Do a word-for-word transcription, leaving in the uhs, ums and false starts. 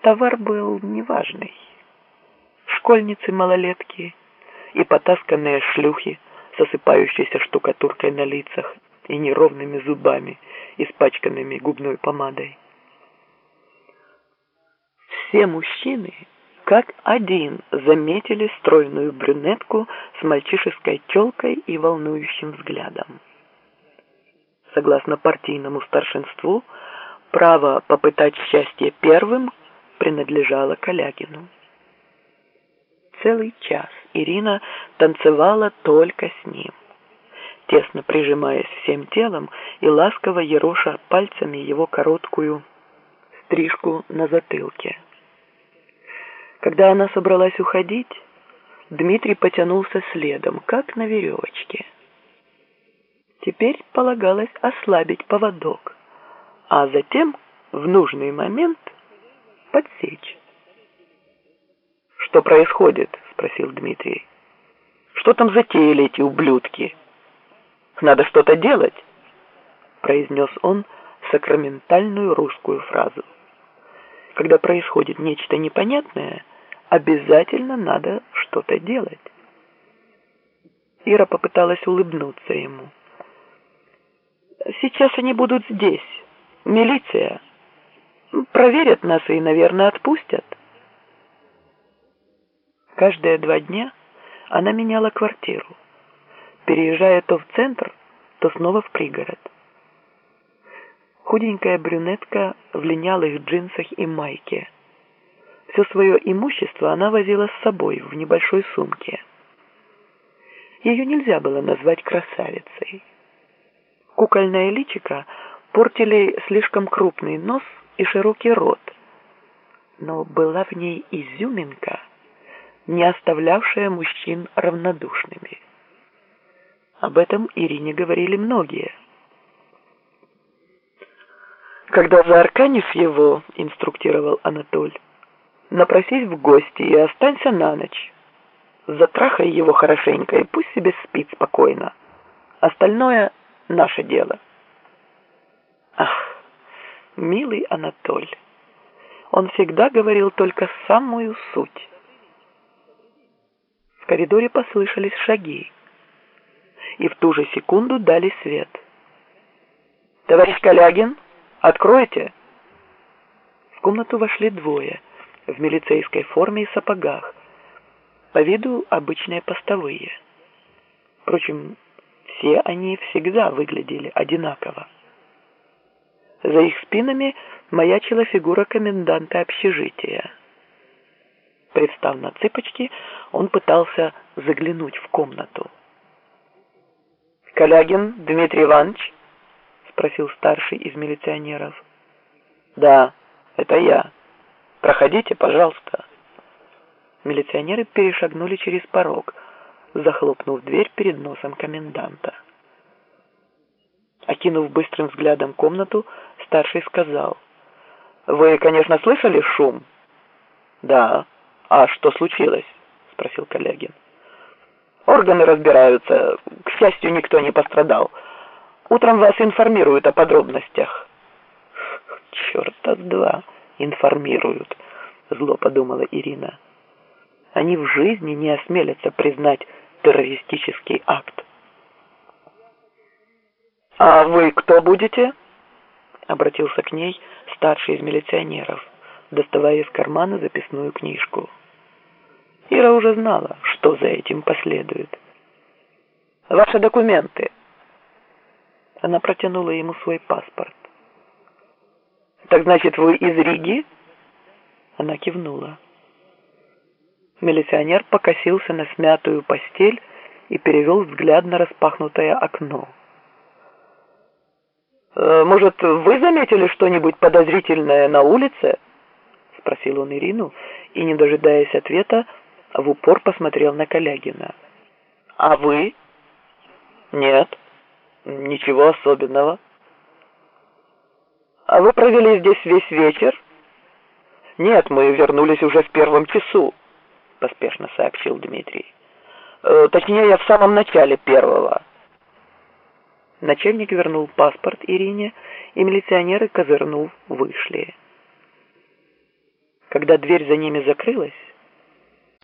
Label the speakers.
Speaker 1: Товар был неважный. Школьницы-малолетки и потасканные шлюхи с осыпающейся штукатуркой на лицах и неровными зубами, испачканными губной помадой. Все мужчины как один заметили стройную брюнетку с мальчишеской челкой и волнующим взглядом. Согласно партийному старшинству, право попытать счастье первым принадлежало Калягину. Целый час Ирина танцевала только с ним, тесно прижимаясь всем телом и ласково ероша пальцами его короткую стрижку на затылке. Когда она собралась уходить, Дмитрий потянулся следом, как на веревочке. Теперь полагалось ослабить поводок, а затем в нужный момент подсечь. «Что происходит?» — спросил Дмитрий. «Что там затеяли эти ублюдки? Надо что-то делать», — произнес он сакраментальную русскую фразу. Когда происходит нечто непонятное, обязательно надо что-то делать. Ира попыталась улыбнуться ему. «Сейчас они будут здесь. Милиция. Проверят нас и, наверное, отпустят». Каждые два дня она меняла квартиру, переезжая то в центр, то снова в пригород. Худенькая брюнетка в линялых джинсах и майке. Все свое имущество она возила с собой в небольшой сумке. Ее нельзя было назвать красавицей. Кукольное личико портили слишком крупный нос и широкий рот, но была в ней изюминка, не оставлявшая мужчин равнодушными. Об этом Ирине говорили многие. «Когда заарканишь его, — инструктировал Анатоль, — напросись в гости и останься на ночь. Затрахай его хорошенько и пусть себе спит спокойно. Остальное — наше дело». Ах, милый Анатоль, он всегда говорил только самую суть. В коридоре послышались шаги, и в ту же секунду дали свет. «Товарищ Калягин, откройте!» В комнату вошли двое в милицейской форме и сапогах, по виду обычные постовые. Впрочем, все они всегда выглядели одинаково. За их спинами маячила фигура коменданта общежития. Привстав на цыпочки, он пытался заглянуть в комнату. «Калягин Дмитрий Иванович?» — спросил старший из милиционеров. «Да, это я. Проходите, пожалуйста». Милиционеры перешагнули через порог, захлопнув дверь перед носом коменданта. Окинув быстрым взглядом комнату, старший сказал: «Вы, конечно, слышали шум?» «Да. А что случилось?» — спросил Калягин. «Органы разбираются. К счастью, никто не пострадал. Утром вас информируют о подробностях». «Черта с два информируют», — зло подумала Ирина. «Они в жизни не осмелятся признать террористический акт». «А вы кто будете?» — обратился к ней старший из милиционеров, доставая из кармана записную книжку. Ира уже знала, что за этим последует. «Ваши документы». Она протянула ему свой паспорт. «Так значит, вы из Риги?» Она кивнула. Милиционер покосился на смятую постель и перевел взгляд на распахнутое окно. «Может, вы заметили что-нибудь подозрительное на улице?» — спросил он Ирину и, не дожидаясь ответа, в упор посмотрел на Калягина. «А вы?» «Нет, ничего особенного». «А вы провели здесь весь вечер?» «Нет, мы вернулись уже в первом часу», — поспешно сообщил Дмитрий. «Э, точнее, в самом начале первого». Начальник вернул паспорт Ирине, и милиционеры, козырнув, вышли. Когда дверь за ними закрылась,